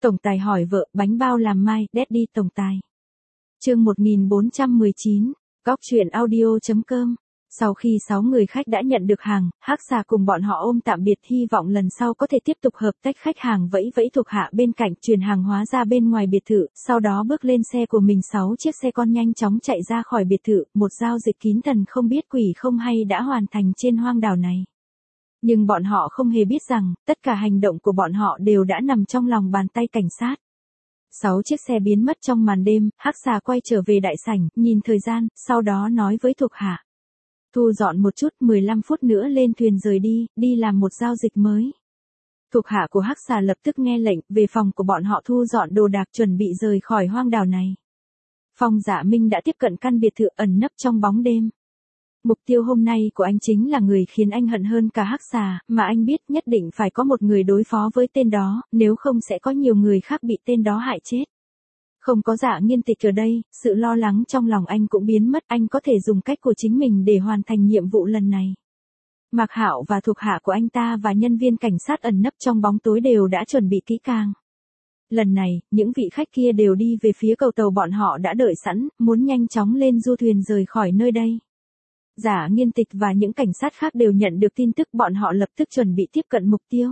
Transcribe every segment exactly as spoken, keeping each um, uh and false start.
Tổng tài hỏi vợ, bánh bao làm mai, Daddy tổng tài. Chương một nghìn bốn trăm mười chín, Góc truyện audio.com. Sau khi sáu người khách đã nhận được hàng, Hắc Xà cùng bọn họ ôm tạm biệt, hy vọng lần sau có thể tiếp tục hợp tác. Khách hàng vẫy vẫy thuộc hạ bên cạnh truyền hàng hóa ra bên ngoài biệt thự, sau đó bước lên xe của mình. Sáu chiếc xe con nhanh chóng chạy ra khỏi biệt thự, một giao dịch kín thần không biết quỷ không hay đã hoàn thành trên hoang đảo này. Nhưng bọn họ không hề biết rằng, tất cả hành động của bọn họ đều đã nằm trong lòng bàn tay cảnh sát. Sáu chiếc xe biến mất trong màn đêm, Hắc Xà quay trở về đại sảnh, nhìn thời gian, sau đó nói với thuộc hạ. Thu dọn một chút, mười lăm phút nữa lên thuyền rời đi, đi làm một giao dịch mới. Thuộc hạ của Hắc Xà lập tức nghe lệnh, về phòng của bọn họ thu dọn đồ đạc chuẩn bị rời khỏi hoang đảo này. Phong Dạ Minh đã tiếp cận căn biệt thự ẩn nấp trong bóng đêm. Mục tiêu hôm nay của anh chính là người khiến anh hận hơn cả Hắc Xà, mà anh biết nhất định phải có một người đối phó với tên đó, nếu không sẽ có nhiều người khác bị tên đó hại chết. Không có Dạ Nghiên Tịch ở đây, sự lo lắng trong lòng anh cũng biến mất, anh có thể dùng cách của chính mình để hoàn thành nhiệm vụ lần này. Mạc Hạo và thuộc hạ của anh ta và nhân viên cảnh sát ẩn nấp trong bóng tối đều đã chuẩn bị kỹ càng. Lần này, những vị khách kia đều đi về phía cầu tàu bọn họ đã đợi sẵn, muốn nhanh chóng lên du thuyền rời khỏi nơi đây. Dạ Nghiên Tịch và những cảnh sát khác đều nhận được tin tức, bọn họ lập tức chuẩn bị tiếp cận mục tiêu.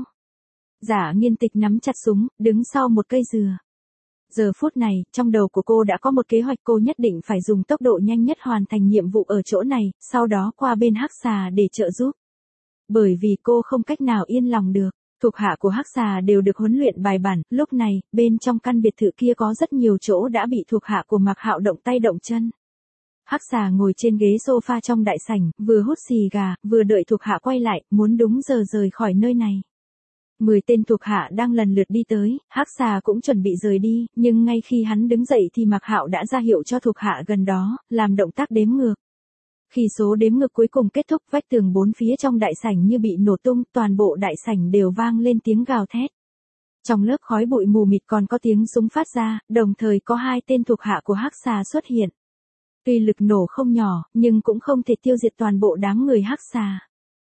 Dạ Nghiên Tịch nắm chặt súng, đứng sau một cây dừa. Giờ phút này, trong đầu của cô đã có một kế hoạch, cô nhất định phải dùng tốc độ nhanh nhất hoàn thành nhiệm vụ ở chỗ này, sau đó qua bên Hắc Xà để trợ giúp. Bởi vì cô không cách nào yên lòng được, thuộc hạ của Hắc Xà đều được huấn luyện bài bản, lúc này, bên trong căn biệt thự kia có rất nhiều chỗ đã bị thuộc hạ của Mạc Hạo động tay động chân. Hắc Xà ngồi trên ghế sofa trong đại sảnh, vừa hút xì gà, vừa đợi thuộc hạ quay lại, muốn đúng giờ rời khỏi nơi này. Mười tên thuộc hạ đang lần lượt đi tới, Hắc Xà cũng chuẩn bị rời đi, nhưng ngay khi hắn đứng dậy thì Mạc Hạo đã ra hiệu cho thuộc hạ gần đó, làm động tác đếm ngược. Khi số đếm ngược cuối cùng kết thúc, vách tường bốn phía trong đại sảnh như bị nổ tung, toàn bộ đại sảnh đều vang lên tiếng gào thét. Trong lớp khói bụi mù mịt còn có tiếng súng phát ra, đồng thời có hai tên thuộc hạ của Hắc Xà xuất hiện. Tuy lực nổ không nhỏ, nhưng cũng không thể tiêu diệt toàn bộ đám người Hắc Xà.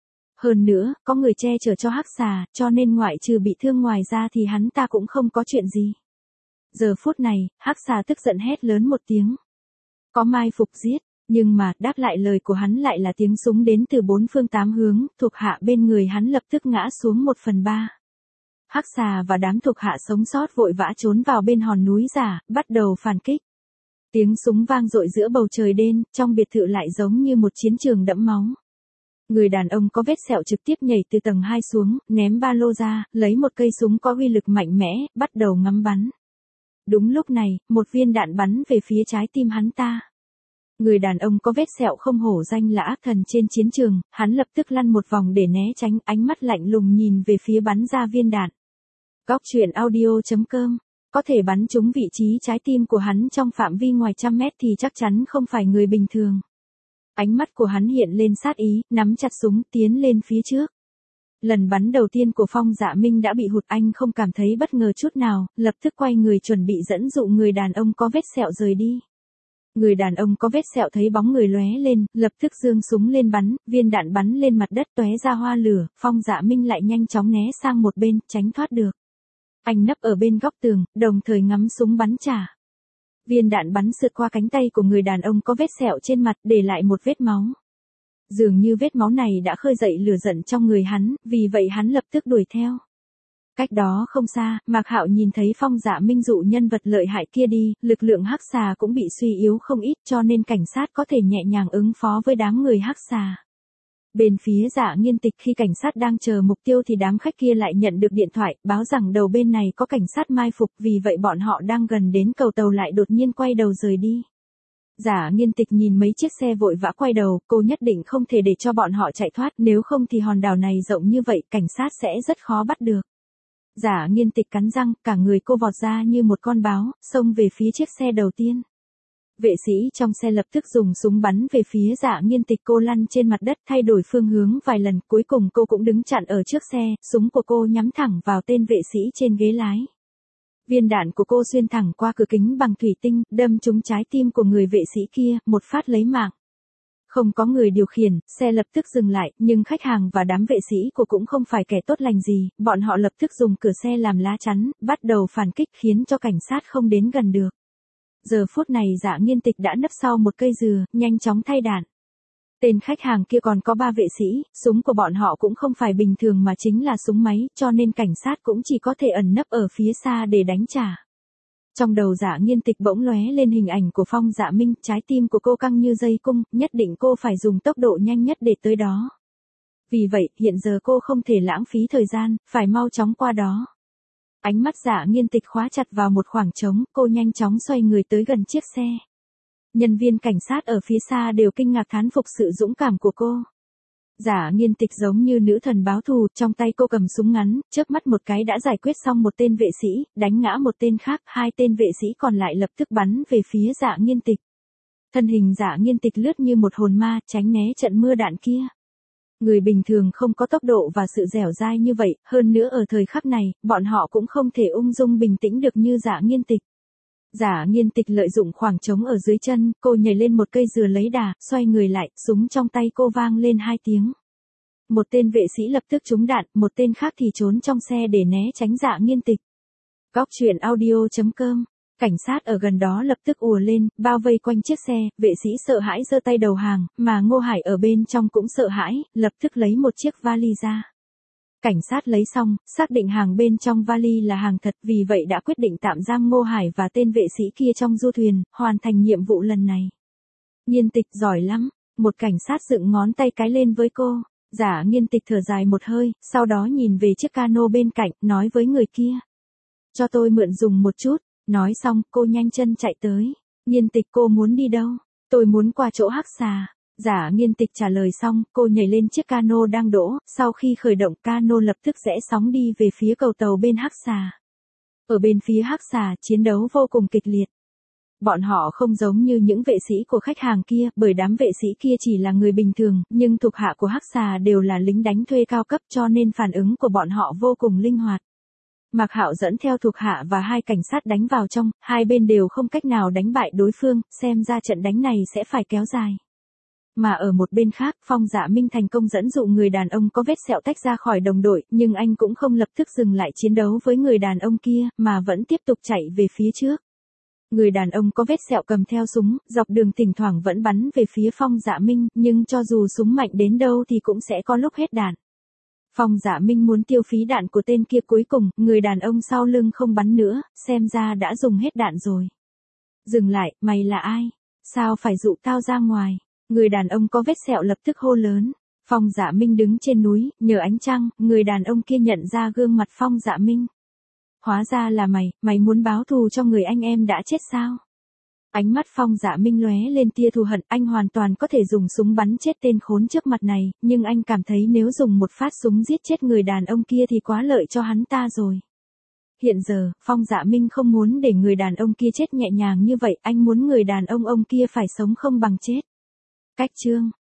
Hơn nữa, có người che chở cho Hắc Xà, cho nên ngoại trừ bị thương ngoài ra thì hắn ta cũng không có chuyện gì. Giờ phút này, Hắc Xà tức giận hét lớn một tiếng. Có mai phục giết, nhưng mà, đáp lại lời của hắn lại là tiếng súng đến từ bốn phương tám hướng, thuộc hạ bên người hắn lập tức ngã xuống một phần ba. Hắc Xà và đám thuộc hạ sống sót vội vã trốn vào bên hòn núi giả, bắt đầu phản kích. Tiếng súng vang dội giữa bầu trời đêm, trong biệt thự lại giống như một chiến trường đẫm máu. Người đàn ông có vết sẹo trực tiếp nhảy từ tầng hai xuống, ném ba lô ra, lấy một cây súng có uy lực mạnh mẽ, bắt đầu ngắm bắn. Đúng lúc này, một viên đạn bắn về phía trái tim hắn ta. Người đàn ông có vết sẹo không hổ danh là ác thần trên chiến trường, hắn lập tức lăn một vòng để né tránh, ánh mắt lạnh lùng nhìn về phía bắn ra viên đạn. Góc truyện audio.com. Có thể bắn trúng vị trí trái tim của hắn trong phạm vi ngoài trăm mét thì chắc chắn không phải người bình thường. Ánh mắt của hắn hiện lên sát ý, nắm chặt súng, tiến lên phía trước. Lần bắn đầu tiên của Phong Dạ Minh đã bị hụt, anh không cảm thấy bất ngờ chút nào, lập tức quay người chuẩn bị dẫn dụ người đàn ông có vết sẹo rời đi. Người đàn ông có vết sẹo thấy bóng người lóe lên, lập tức giương súng lên bắn, viên đạn bắn lên mặt đất tóe ra hoa lửa, Phong Dạ Minh lại nhanh chóng né sang một bên, tránh thoát được. Anh nấp ở bên góc tường, đồng thời ngắm súng bắn trả. Viên đạn bắn sượt qua cánh tay của người đàn ông có vết sẹo trên mặt, để lại một vết máu. Dường như vết máu này đã khơi dậy lửa giận trong người hắn, vì vậy hắn lập tức đuổi theo. Cách đó không xa, Mạc Hạo nhìn thấy Phong Dạ Minh dụ nhân vật lợi hại kia đi, lực lượng Hắc Xà cũng bị suy yếu không ít, cho nên cảnh sát có thể nhẹ nhàng ứng phó với đám người Hắc Xà. Bên phía Dạ Nghiên Tịch, khi cảnh sát đang chờ mục tiêu thì đám khách kia lại nhận được điện thoại, báo rằng đầu bên này có cảnh sát mai phục, vì vậy bọn họ đang gần đến cầu tàu lại đột nhiên quay đầu rời đi. Dạ Nghiên Tịch nhìn mấy chiếc xe vội vã quay đầu, cô nhất định không thể để cho bọn họ chạy thoát, nếu không thì hòn đảo này rộng như vậy, cảnh sát sẽ rất khó bắt được. Dạ Nghiên Tịch cắn răng, cả người cô vọt ra như một con báo, xông về phía chiếc xe đầu tiên. Vệ sĩ trong xe lập tức dùng súng bắn về phía Dạ Nghiên Tịch, cô lăn trên mặt đất thay đổi phương hướng vài lần, cuối cùng cô cũng đứng chặn ở trước xe, súng của cô nhắm thẳng vào tên vệ sĩ trên ghế lái. Viên đạn của cô xuyên thẳng qua cửa kính bằng thủy tinh, đâm trúng trái tim của người vệ sĩ kia, một phát lấy mạng. Không có người điều khiển, xe lập tức dừng lại, nhưng khách hàng và đám vệ sĩ của cũng không phải kẻ tốt lành gì, bọn họ lập tức dùng cửa xe làm lá chắn, bắt đầu phản kích khiến cho cảnh sát không đến gần được. Giờ phút này Dạ Nghiên Tịch đã nấp sau một cây dừa, nhanh chóng thay đạn. Tên khách hàng kia còn có ba vệ sĩ, súng của bọn họ cũng không phải bình thường mà chính là súng máy, cho nên cảnh sát cũng chỉ có thể ẩn nấp ở phía xa để đánh trả. Trong đầu Dạ Nghiên Tịch bỗng lóe lên hình ảnh của Phong Dạ Minh, trái tim của cô căng như dây cung, nhất định cô phải dùng tốc độ nhanh nhất để tới đó. Vì vậy, hiện giờ cô không thể lãng phí thời gian, phải mau chóng qua đó. Ánh mắt Dạ Nghiên Tịch khóa chặt vào một khoảng trống, cô nhanh chóng xoay người tới gần chiếc xe. Nhân viên cảnh sát ở phía xa đều kinh ngạc thán phục sự dũng cảm của cô. Dạ Nghiên Tịch giống như nữ thần báo thù, trong tay cô cầm súng ngắn, chớp mắt một cái đã giải quyết xong một tên vệ sĩ, đánh ngã một tên khác, hai tên vệ sĩ còn lại lập tức bắn về phía Dạ Nghiên Tịch. Thân hình Dạ Nghiên Tịch lướt như một hồn ma, tránh né trận mưa đạn kia. Người bình thường không có tốc độ và sự dẻo dai như vậy, hơn nữa ở thời khắc này, bọn họ cũng không thể ung dung bình tĩnh được như Dạ Nghiên Tịch. Dạ Nghiên Tịch lợi dụng khoảng trống ở dưới chân, cô nhảy lên một cây dừa lấy đà, xoay người lại, súng trong tay cô vang lên hai tiếng. Một tên vệ sĩ lập tức trúng đạn, một tên khác thì trốn trong xe để né tránh Dạ Nghiên Tịch. Góc truyện audio chấm com. Cảnh sát ở gần đó lập tức ùa lên, bao vây quanh chiếc xe, vệ sĩ sợ hãi giơ tay đầu hàng, mà Ngô Hải ở bên trong cũng sợ hãi, lập tức lấy một chiếc vali ra. Cảnh sát lấy xong, xác định hàng bên trong vali là hàng thật, vì vậy đã quyết định tạm giam Ngô Hải và tên vệ sĩ kia trong du thuyền, hoàn thành nhiệm vụ lần này. Nghiên Tịch giỏi lắm, một cảnh sát dựng ngón tay cái lên với cô. Dạ Nghiên Tịch thở dài một hơi, sau đó nhìn về chiếc cano bên cạnh, nói với người kia. Cho tôi mượn dùng một chút. Nói xong, cô nhanh chân chạy tới. Nghiên Tịch, cô muốn đi đâu? Tôi muốn qua chỗ Hắc Xà. Dạ Nghiên Tịch trả lời xong, cô nhảy lên chiếc cano đang đỗ, sau khi khởi động cano lập tức rẽ sóng đi về phía cầu tàu bên Hắc Xà. Ở bên phía Hắc Xà, chiến đấu vô cùng kịch liệt. Bọn họ không giống như những vệ sĩ của khách hàng kia, bởi đám vệ sĩ kia chỉ là người bình thường, nhưng thuộc hạ của Hắc Xà đều là lính đánh thuê cao cấp cho nên phản ứng của bọn họ vô cùng linh hoạt. Mạc Hạo dẫn theo thuộc hạ và hai cảnh sát đánh vào trong, hai bên đều không cách nào đánh bại đối phương, xem ra trận đánh này sẽ phải kéo dài. Mà ở một bên khác, Phong Dạ Minh thành công dẫn dụ người đàn ông có vết sẹo tách ra khỏi đồng đội, nhưng anh cũng không lập tức dừng lại chiến đấu với người đàn ông kia, mà vẫn tiếp tục chạy về phía trước. Người đàn ông có vết sẹo cầm theo súng, dọc đường thỉnh thoảng vẫn bắn về phía Phong Dạ Minh, nhưng cho dù súng mạnh đến đâu thì cũng sẽ có lúc hết đạn. Phong Dạ Minh muốn tiêu phí đạn của tên kia, cuối cùng, người đàn ông sau lưng không bắn nữa, xem ra đã dùng hết đạn rồi. Dừng lại, mày là ai? Sao phải dụ tao ra ngoài? Người đàn ông có vết sẹo lập tức hô lớn. Phong Dạ Minh đứng trên núi, nhờ ánh trăng, người đàn ông kia nhận ra gương mặt Phong Dạ Minh. Hóa ra là mày, mày muốn báo thù cho người anh em đã chết sao? Ánh mắt Phong Dạ Minh lóe lên tia thù hận, anh hoàn toàn có thể dùng súng bắn chết tên khốn trước mặt này, nhưng anh cảm thấy nếu dùng một phát súng giết chết người đàn ông kia thì quá lợi cho hắn ta rồi. Hiện giờ, Phong Dạ Minh không muốn để người đàn ông kia chết nhẹ nhàng như vậy, anh muốn người đàn ông ông kia phải sống không bằng chết. Cách chương